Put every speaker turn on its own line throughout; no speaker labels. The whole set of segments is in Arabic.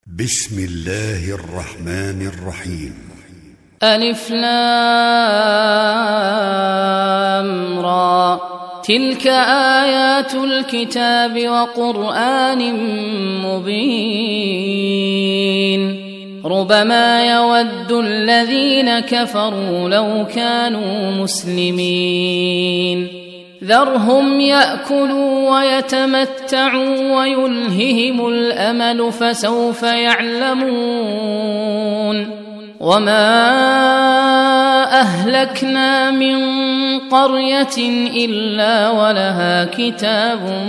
بسم الله الرحمن الرحيم.
ألف لام را، تلك آيات الكتاب وقرآن مبين. ربما يود الذين كفروا لو كانوا مسلمين. ذرهم يأكلوا ويتمتعوا ويلههم الأمل فسوف يعلمون. وما أهلكنا من قرية إلا ولها كتاب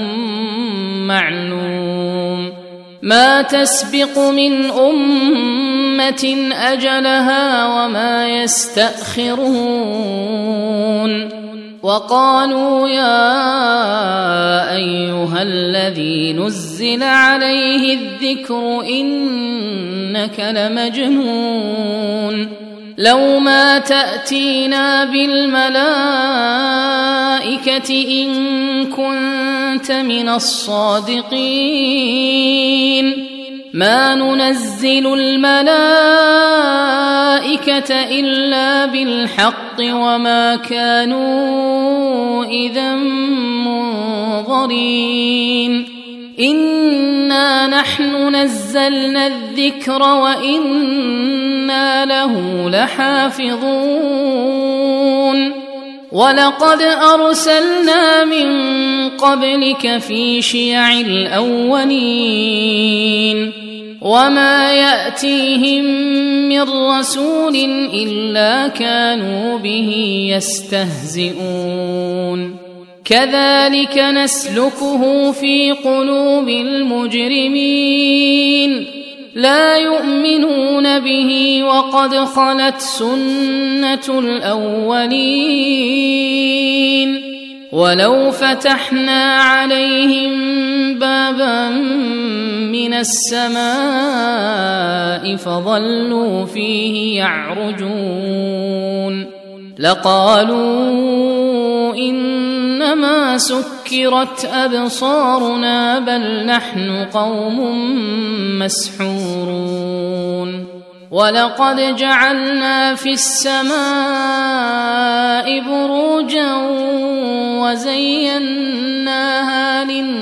معلوم. ما تسبق من أمة أجلها وما يستأخرون. وقالوا يا أيها الذي نزل عليه الذكر إنك لمجنون. لو ما تأتينا بالملائكة إن كنت من الصادقين. ما ننزل الملائكة إلا بالحق وما كانوا إذا منظرين. إنا نحن نزلنا الذكر وإنا له لحافظون. ولقد أرسلنا من قبلك في شيع الأولين وما يأتيهم من رسول إلا كانوا به يستهزئون. كذلك نسلكه في قلوب المجرمين. لا يؤمنون به وقد خلت سنة الأولين. ولو فتحنا عليهم بابا من السماء فظلوا فيه يعرجون لقالوا إنما سكرت أبصارنا بل نحن قوم مسحورون. ولقد جعلنا في السماء بروجا وزيناها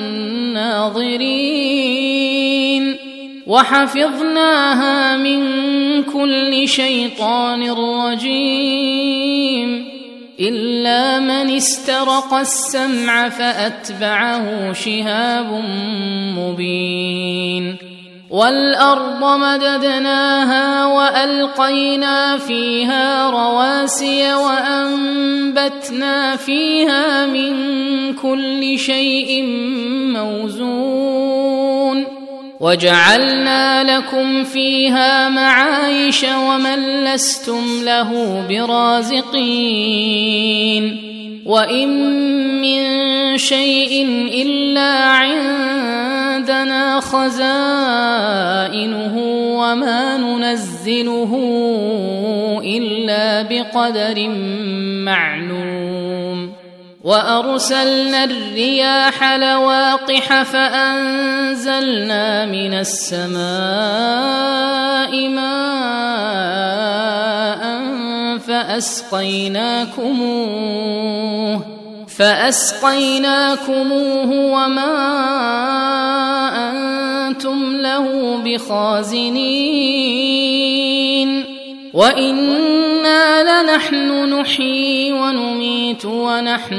للناظرين وحفظناها من كل شيطان رجيم إلا من استرق السمع فأتبعه شهاب مبين. والأرض مددناها وألقينا فيها رواسي وأنبتنا فيها من كل شيء موزون. وجعلنا لكم فيها معايش ومن لستم له برازقين. وإن من شيء إلا عندنا خزائنه وما ننزله إلا بقدر معلوم. وأرسلنا الرياح لواقح فأنزلنا من السماء ماء فأسقيناكموه وما أنتم له بخازنين. وإنا لنحن نحيي ونميت ونحن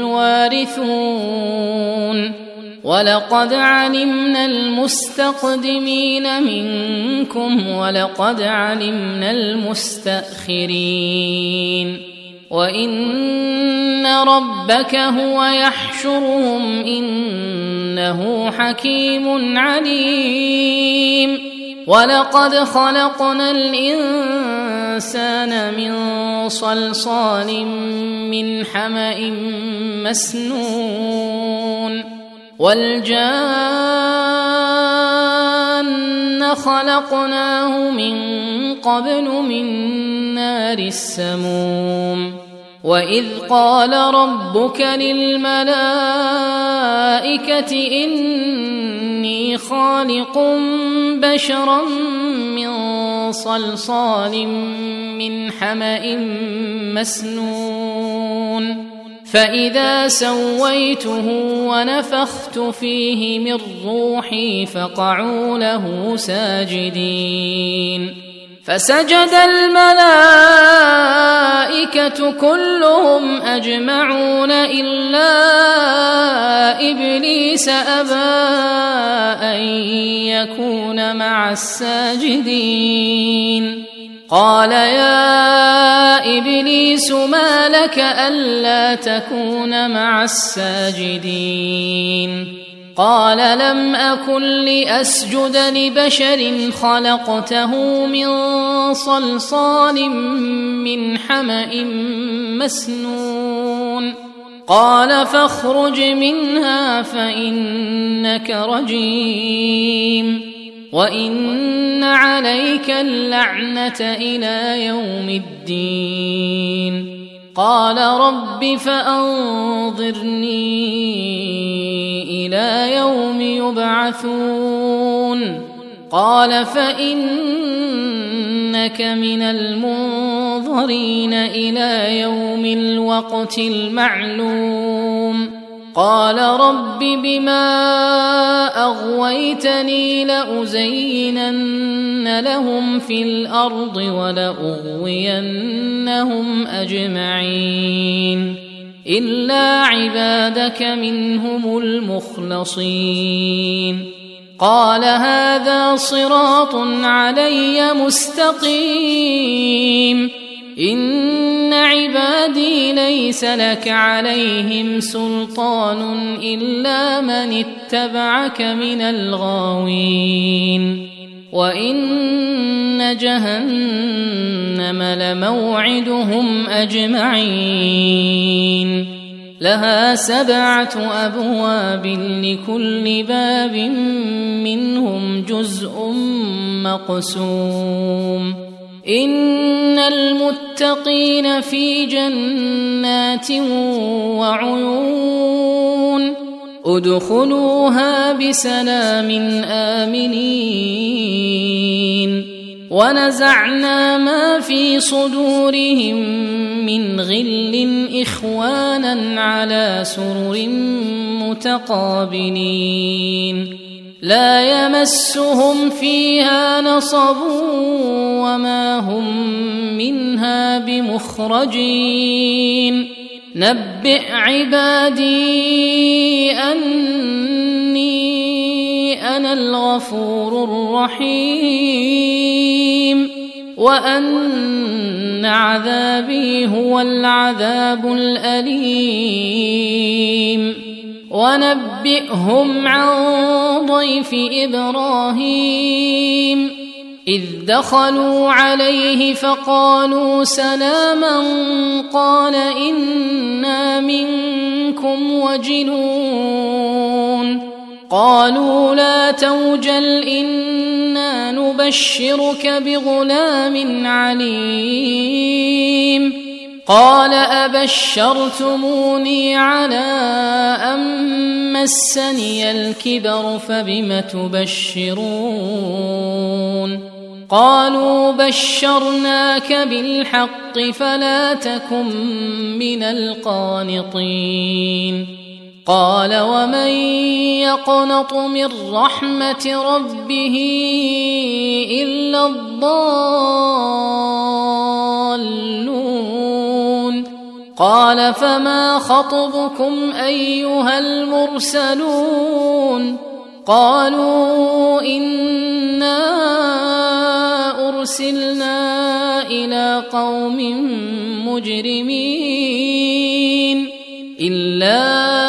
الوارثون. ولقد علمنا المستقدمين منكم ولقد علمنا المستأخرين. وإن ربك هو يحشرهم إنه حكيم عليم. ولقد خلقنا الإنسان من صلصال من حمأ مسنون. والجان خلقناه من قبل من نار السموم. وإذ قال ربك للملائكة إني خالق بشرا من صلصال من حمأ مسنون فإذا سويته ونفخت فيه من روحي فقعوا له ساجدين فسجد الملائكة كلهم أجمعون إلا إبليس أبى أن يكون مع الساجدين قال يا إبليس ما لك ألا تكون مع الساجدين قال لم أكن لأسجد لبشر خلقته من صلصال من حمأ مسنون قال فاخرج منها فإنك رجيم وإن عليك اللعنة إلى يوم الدين قال رب فأنظرني إلى يوم يبعثون قال فإنك من المنظرين إلى يوم الوقت المعلوم قال رب بما أغويتني لأزينن لهم في الأرض ولأغوينهم أجمعين إلا عبادك منهم المخلصين قال هذا صراط علي مستقيم إن عبادي ليس لك عليهم سلطان إلا من اتبعك من الغاوين وإن جهنم لموعدهم أجمعين لها 7 أبواب لكل باب منهم جزء مقسوم إن المتقين في جنات وعيون ادخلوها بسلام آمنين ونزعنا ما في صدورهم من غل إخوانا على سرر متقابلين لا يمسهم فيها نصب وما هم منها بمخرجين نبئ عبادي أني أنا الغفور الرحيم وأن عذابي هو العذاب الأليم ونبئهم عن ضيف إبراهيم إذ دخلوا عليه فقالوا سلاما قال إنا منكم وجلون قالوا لا توجل إنا نبشرك بغلام عليم قال أبشرتموني على أن مسني الكبر فبم تبشرون قالوا بشرناك بالحق فلا تكن من القانطين قال ومن يقنط من رحمة ربه إلا الضالون قال فما خطبكم أيها المرسلون قالوا إنا أرسلنا إلى قوم مجرمين إلا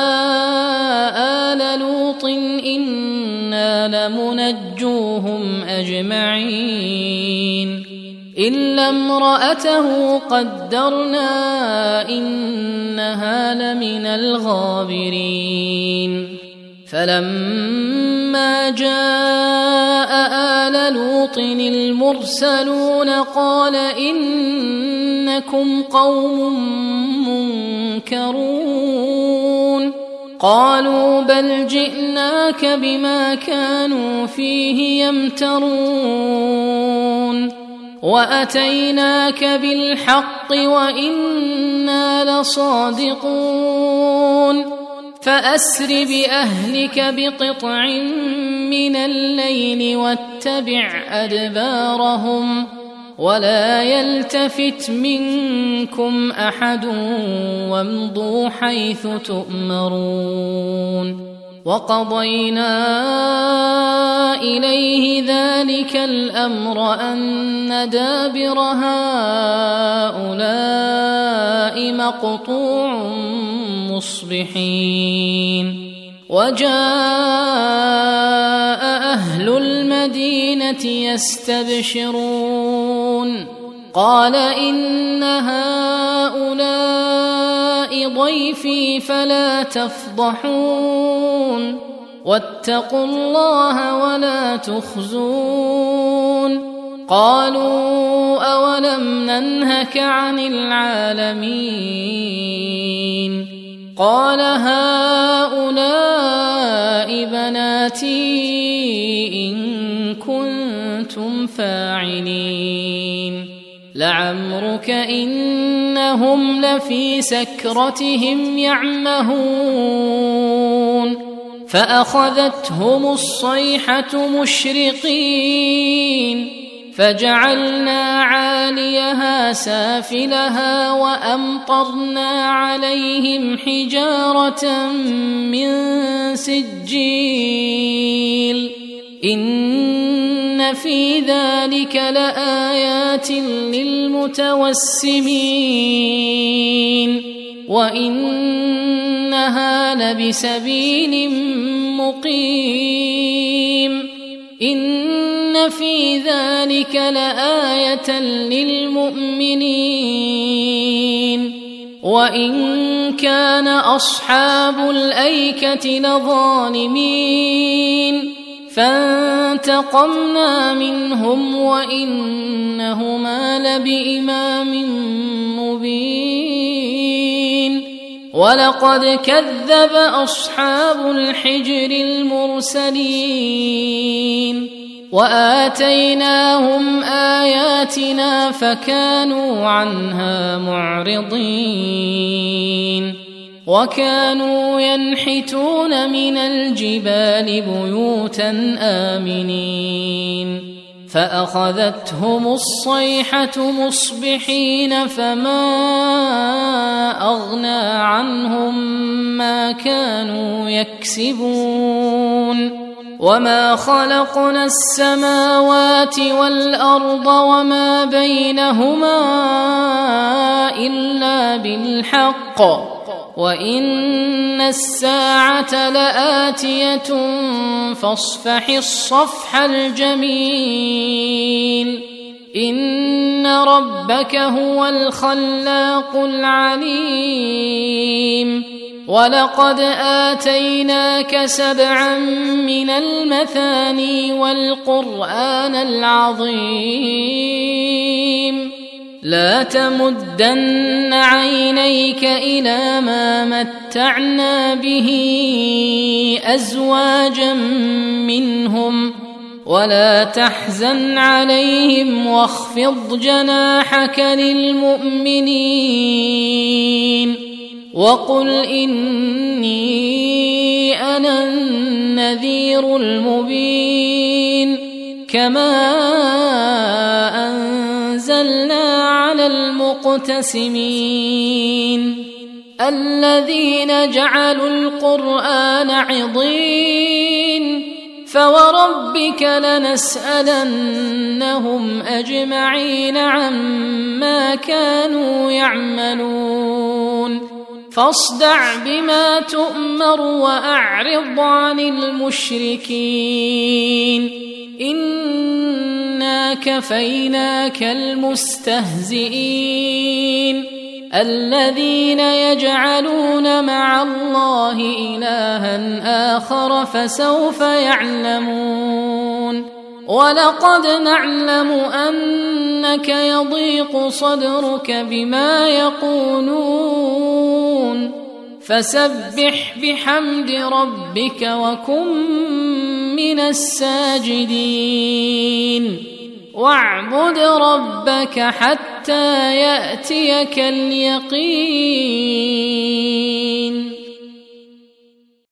آل لوط إنا لمنجوهم أجمعين إلا امرأته قدرنا إنها لمن الغابرين فلما جاء آل لوط المرسلون قال إنكم قوم منكرون قالوا بل جئناك بما كانوا فيه يمترون وأتيناك بالحق وإنا لصادقون فأسر بأهلك بقطع من الليل واتبع أدبارهم ولا يلتفت منكم أحد وامضوا حيث تؤمرون وقضينا إليه ذلك الأمر أن دابر هؤلاء مقطوع مصبحين وجاء أهل المدينة يستبشرون قال إن هؤلاء ضيفي فلا تفضحون واتقوا الله ولا تخزون قالوا أولم ننهك عن العالمين قال هؤلاء بناتي إن كنتم فاعلين لعمرك إنهم لفي سكرتهم يعمهون فأخذتهم الصيحة مشرقين فجعلنا عاليها سافلها وأمطرنا عليهم حجارة من سجيل إن في ذلك لآيات للمتوسمين وإنها لبسبيل مقيم إن في ذلك لآية للمؤمنين وإن كان أصحاب الأيكة لظالمين فانتقمنا منهم وإنهما لبإمام مبين ولقد كذب أصحاب الحجر المرسلين وآتيناهم آياتنا فكانوا عنها معرضين وكانوا ينحتون من الجبال بيوتا آمنين فأخذتهم الصيحة مصبحين فما أغنى عنهم ما كانوا يكسبون وما خلقنا السماوات والأرض وما بينهما إلا بالحق وإن الساعة لآتية فاصفح الصفح الجميل إن ربك هو الخلاق العليم ولقد آتيناك 7 من المثاني والقرآن العظيم لا تمدن عينيك إلى ما متعنا به أزواجا منهم ولا تحزن عليهم واخفض جناحك للمؤمنين وقل إني أنا النذير المبين كما أنزلنا على المقتسمين الذين جعلوا القرآن عضين فوربك لنسألنهم أجمعين عما كانوا يعملون فاصدع بما تؤمر وأعرض عن المشركين إنا كفيناك المستهزئين الذين يجعلون مع الله إلها آخر فسوف يعلمون ولقد نعلم أنك يضيق صدرك بما يقولون فسبح بحمد ربك وكن من الساجدين واعبد ربك حتى يأتيك اليقين